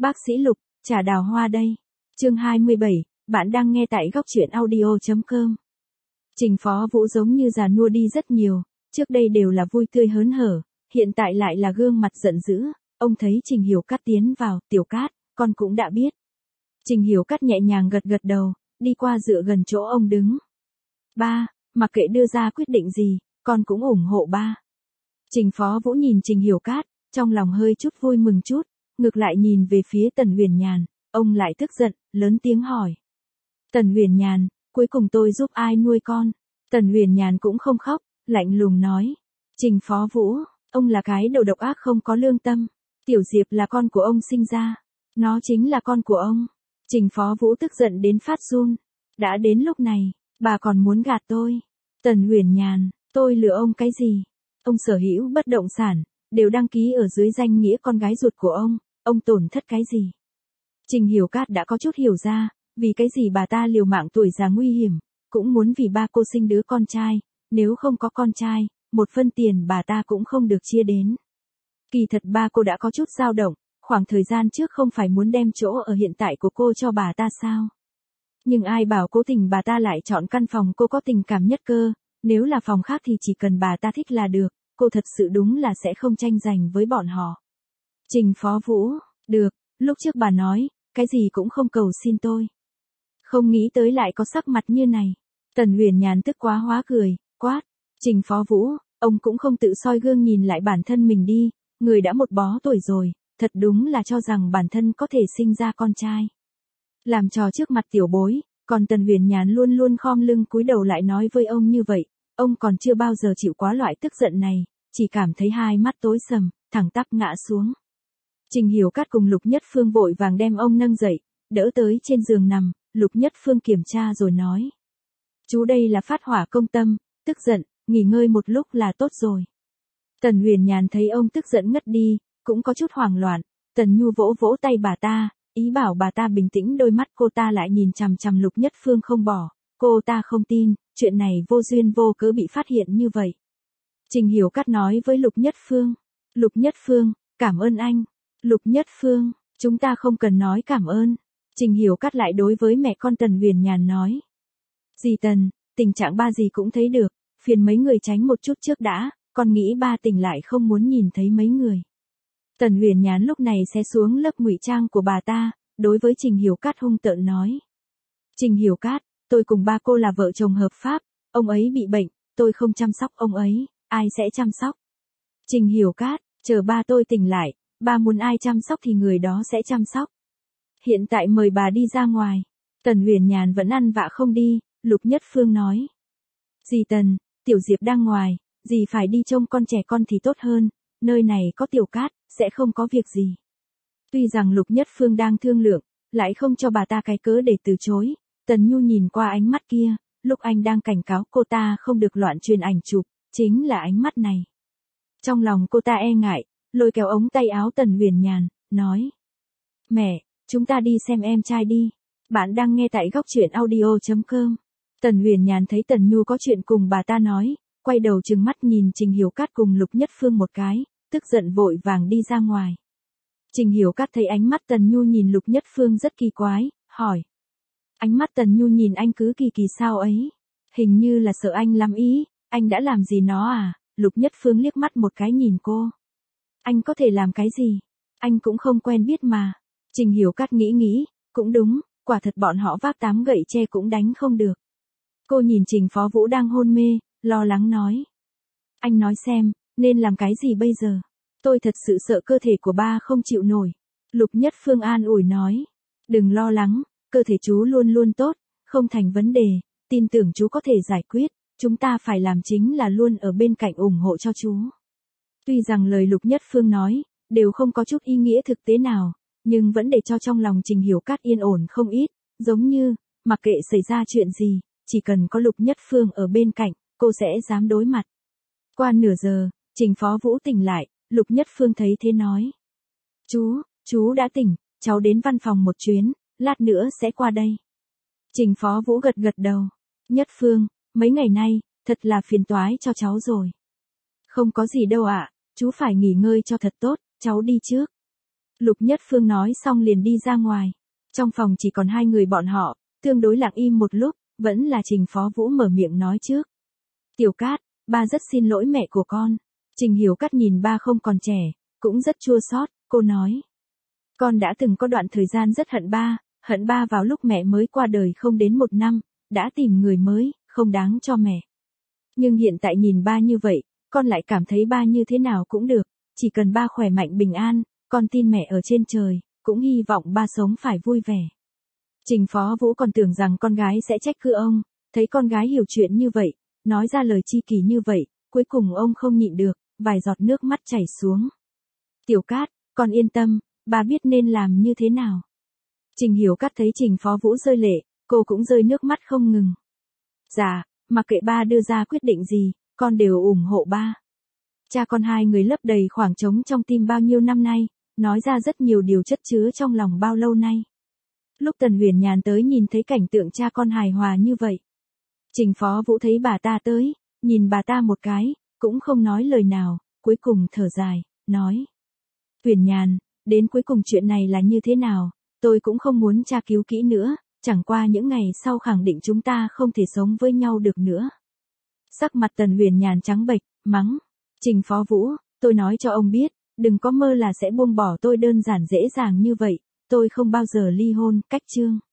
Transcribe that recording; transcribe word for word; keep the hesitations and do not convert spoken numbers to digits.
Bác sĩ Lục, trà đào hoa đây. Chương hai mươi bảy, bạn đang nghe tại góc truyện audio chấm com. Trình Phó Vũ giống như già nua đi rất nhiều, trước đây đều là vui tươi hớn hở, hiện tại lại là gương mặt giận dữ. Ông thấy Trình Hiểu Cát tiến vào, Tiểu Cát, con cũng đã biết. Trình Hiểu Cát nhẹ nhàng gật gật đầu, đi qua dựa gần chỗ ông đứng. Ba, mặc kệ đưa ra quyết định gì, con cũng ủng hộ ba. Trình Phó Vũ nhìn Trình Hiểu Cát, trong lòng hơi chút vui mừng chút, ngược lại nhìn về phía Tần Huyền Nhàn, ông lại tức giận, lớn tiếng hỏi. Tần Huyền Nhàn, cuối cùng tôi giúp ai nuôi con? Tần Huyền Nhàn cũng không khóc, lạnh lùng nói. Trình Phó Vũ, ông là cái đầu độc ác không có lương tâm. Tiểu Diệp là con của ông sinh ra. Nó chính là con của ông. Trình Phó Vũ tức giận đến phát run. Đã đến lúc này, bà còn muốn gạt tôi. Tần Huyền Nhàn, tôi lừa ông cái gì? Ông sở hữu bất động sản, đều đăng ký ở dưới danh nghĩa con gái ruột của ông. Ông tổn thất cái gì? Trình Hiểu Cát đã có chút hiểu ra, vì cái gì bà ta liều mạng tuổi già nguy hiểm, cũng muốn vì ba cô sinh đứa con trai, nếu không có con trai, một phân tiền bà ta cũng không được chia đến. Kỳ thật ba cô đã có chút dao động, khoảng thời gian trước không phải muốn đem chỗ ở hiện tại của cô cho bà ta sao? Nhưng ai bảo cố tình bà ta lại chọn căn phòng cô có tình cảm nhất cơ, nếu là phòng khác thì chỉ cần bà ta thích là được, cô thật sự đúng là sẽ không tranh giành với bọn họ. Trình Phó Vũ, được, lúc trước bà nói, cái gì cũng không cầu xin tôi. Không nghĩ tới lại có sắc mặt như này. Tần Huyền Nhàn tức quá hóa cười, quát. Trình Phó Vũ, ông cũng không tự soi gương nhìn lại bản thân mình đi, người đã một bó tuổi rồi, thật đúng là cho rằng bản thân có thể sinh ra con trai. Làm trò trước mặt tiểu bối, còn Tần Huyền Nhàn luôn luôn khom lưng cúi đầu lại nói với ông như vậy, ông còn chưa bao giờ chịu quá loại tức giận này, chỉ cảm thấy hai mắt tối sầm, thẳng tắp ngã xuống. Trình Hiểu Cát cùng Lục Nhất Phương vội vàng đem ông nâng dậy, đỡ tới trên giường nằm, Lục Nhất Phương kiểm tra rồi nói. Chú đây là phát hỏa công tâm, tức giận, nghỉ ngơi một lúc là tốt rồi. Tần Huyền Nhàn thấy ông tức giận ngất đi, cũng có chút hoảng loạn, Tần Nhu vỗ vỗ tay bà ta, ý bảo bà ta bình tĩnh, đôi mắt cô ta lại nhìn chằm chằm Lục Nhất Phương không bỏ, cô ta không tin, chuyện này vô duyên vô cớ bị phát hiện như vậy. Trình Hiểu Cát nói với Lục Nhất Phương, Lục Nhất Phương, cảm ơn anh. Lục Nhất Phương, chúng ta không cần nói cảm ơn. Trình Hiểu Cát lại đối với mẹ con Tần Huyền Nhàn nói. Dì Tần, tình trạng ba dì cũng thấy được, phiền mấy người tránh một chút trước đã, con nghĩ ba tỉnh lại không muốn nhìn thấy mấy người. Tần Huyền Nhàn lúc này xé xuống lớp ngụy trang của bà ta, đối với Trình Hiểu Cát hung tợn nói. Trình Hiểu Cát, tôi cùng ba cô là vợ chồng hợp pháp, ông ấy bị bệnh, tôi không chăm sóc ông ấy, ai sẽ chăm sóc? Trình Hiểu Cát, chờ ba tôi tỉnh lại, ba muốn ai chăm sóc thì người đó sẽ chăm sóc. Hiện tại mời bà đi ra ngoài. Tần Huyền Nhàn vẫn ăn vạ không đi, Lục Nhất Phương nói. Dì Tần, Tiểu Diệp đang ngoài, dì phải đi trông con trẻ con thì tốt hơn, nơi này có Tiểu Cát, sẽ không có việc gì. Tuy rằng Lục Nhất Phương đang thương lượng, lại không cho bà ta cái cớ để từ chối, Tần Nhu nhìn qua ánh mắt kia, lúc anh đang cảnh cáo cô ta không được loạn truyền ảnh chụp, chính là ánh mắt này. Trong lòng cô ta e ngại, lôi kéo ống tay áo Tần Huyền Nhàn, nói. Mẹ, chúng ta đi xem em trai đi. Bạn đang nghe tại góc truyện audio chấm com. Tần Huyền Nhàn thấy Tần Nhu có chuyện cùng bà ta nói, quay đầu trừng mắt nhìn Trình Hiểu Cát cùng Lục Nhất Phương một cái, tức giận vội vàng đi ra ngoài. Trình Hiểu Cát thấy ánh mắt Tần Nhu nhìn Lục Nhất Phương rất kỳ quái, hỏi. Ánh mắt Tần Nhu nhìn anh cứ kỳ kỳ sao ấy? Hình như là sợ anh lắm ý, anh đã làm gì nó à? Lục Nhất Phương liếc mắt một cái nhìn cô. Anh có thể làm cái gì? Anh cũng không quen biết mà. Trình Hiểu Cát nghĩ nghĩ, cũng đúng, quả thật bọn họ vác tám gậy tre cũng đánh không được. Cô nhìn Trình Phó Vũ đang hôn mê, lo lắng nói. Anh nói xem, nên làm cái gì bây giờ? Tôi thật sự sợ cơ thể của ba không chịu nổi. Lục Nhất Phương an ủi nói. Đừng lo lắng, cơ thể chú luôn luôn tốt, không thành vấn đề, tin tưởng chú có thể giải quyết, chúng ta phải làm chính là luôn ở bên cạnh ủng hộ cho chú. Tuy rằng lời Lục Nhất Phương nói, đều không có chút ý nghĩa thực tế nào, nhưng vẫn để cho trong lòng Trình Hiểu Cát yên ổn không ít, giống như, mặc kệ xảy ra chuyện gì, chỉ cần có Lục Nhất Phương ở bên cạnh, cô sẽ dám đối mặt. Qua nửa giờ, Trình Phó Vũ tỉnh lại, Lục Nhất Phương thấy thế nói. Chú, chú đã tỉnh, cháu đến văn phòng một chuyến, lát nữa sẽ qua đây. Trình Phó Vũ gật gật đầu. Nhất Phương, mấy ngày nay, thật là phiền toái cho cháu rồi. Không có gì đâu ạ, chú phải nghỉ ngơi cho thật tốt, cháu đi trước. Lục Nhất Phương nói xong liền đi ra ngoài. Trong phòng chỉ còn hai người bọn họ, tương đối lặng im một lúc, vẫn là Trình Phó Vũ mở miệng nói trước. Tiểu Cát, ba rất xin lỗi mẹ của con. Trình Hiểu Cát nhìn ba không còn trẻ, cũng rất chua xót, cô nói. Con đã từng có đoạn thời gian rất hận ba, hận ba vào lúc mẹ mới qua đời không đến một năm, đã tìm người mới, không đáng cho mẹ. Nhưng hiện tại nhìn ba như vậy, con lại cảm thấy ba như thế nào cũng được, chỉ cần ba khỏe mạnh bình an, con tin mẹ ở trên trời, cũng hy vọng ba sống phải vui vẻ. Trình Phó Vũ còn tưởng rằng con gái sẽ trách cứ ông, thấy con gái hiểu chuyện như vậy, nói ra lời chi kỷ như vậy, cuối cùng ông không nhịn được, vài giọt nước mắt chảy xuống. Tiểu Cát, con yên tâm, ba biết nên làm như thế nào. Trình Hiểu Cát thấy Trình Phó Vũ rơi lệ, cô cũng rơi nước mắt không ngừng. Dạ, mặc kệ ba đưa ra quyết định gì, con đều ủng hộ ba. Cha con hai người lấp đầy khoảng trống trong tim bao nhiêu năm nay, nói ra rất nhiều điều chất chứa trong lòng bao lâu nay. Lúc Tần Huyền Nhàn tới nhìn thấy cảnh tượng cha con hài hòa như vậy. Trình Phó Vũ thấy bà ta tới, nhìn bà ta một cái, cũng không nói lời nào, cuối cùng thở dài, nói. Huyền Nhàn, đến cuối cùng chuyện này là như thế nào, tôi cũng không muốn tra cứu kỹ nữa, chẳng qua những ngày sau khẳng định chúng ta không thể sống với nhau được nữa. Sắc mặt Tần Huyền Nhàn trắng bệch, mắng. Trình Phó Vũ, tôi nói cho ông biết, đừng có mơ là sẽ buông bỏ tôi đơn giản dễ dàng như vậy, tôi không bao giờ ly hôn, cách chương.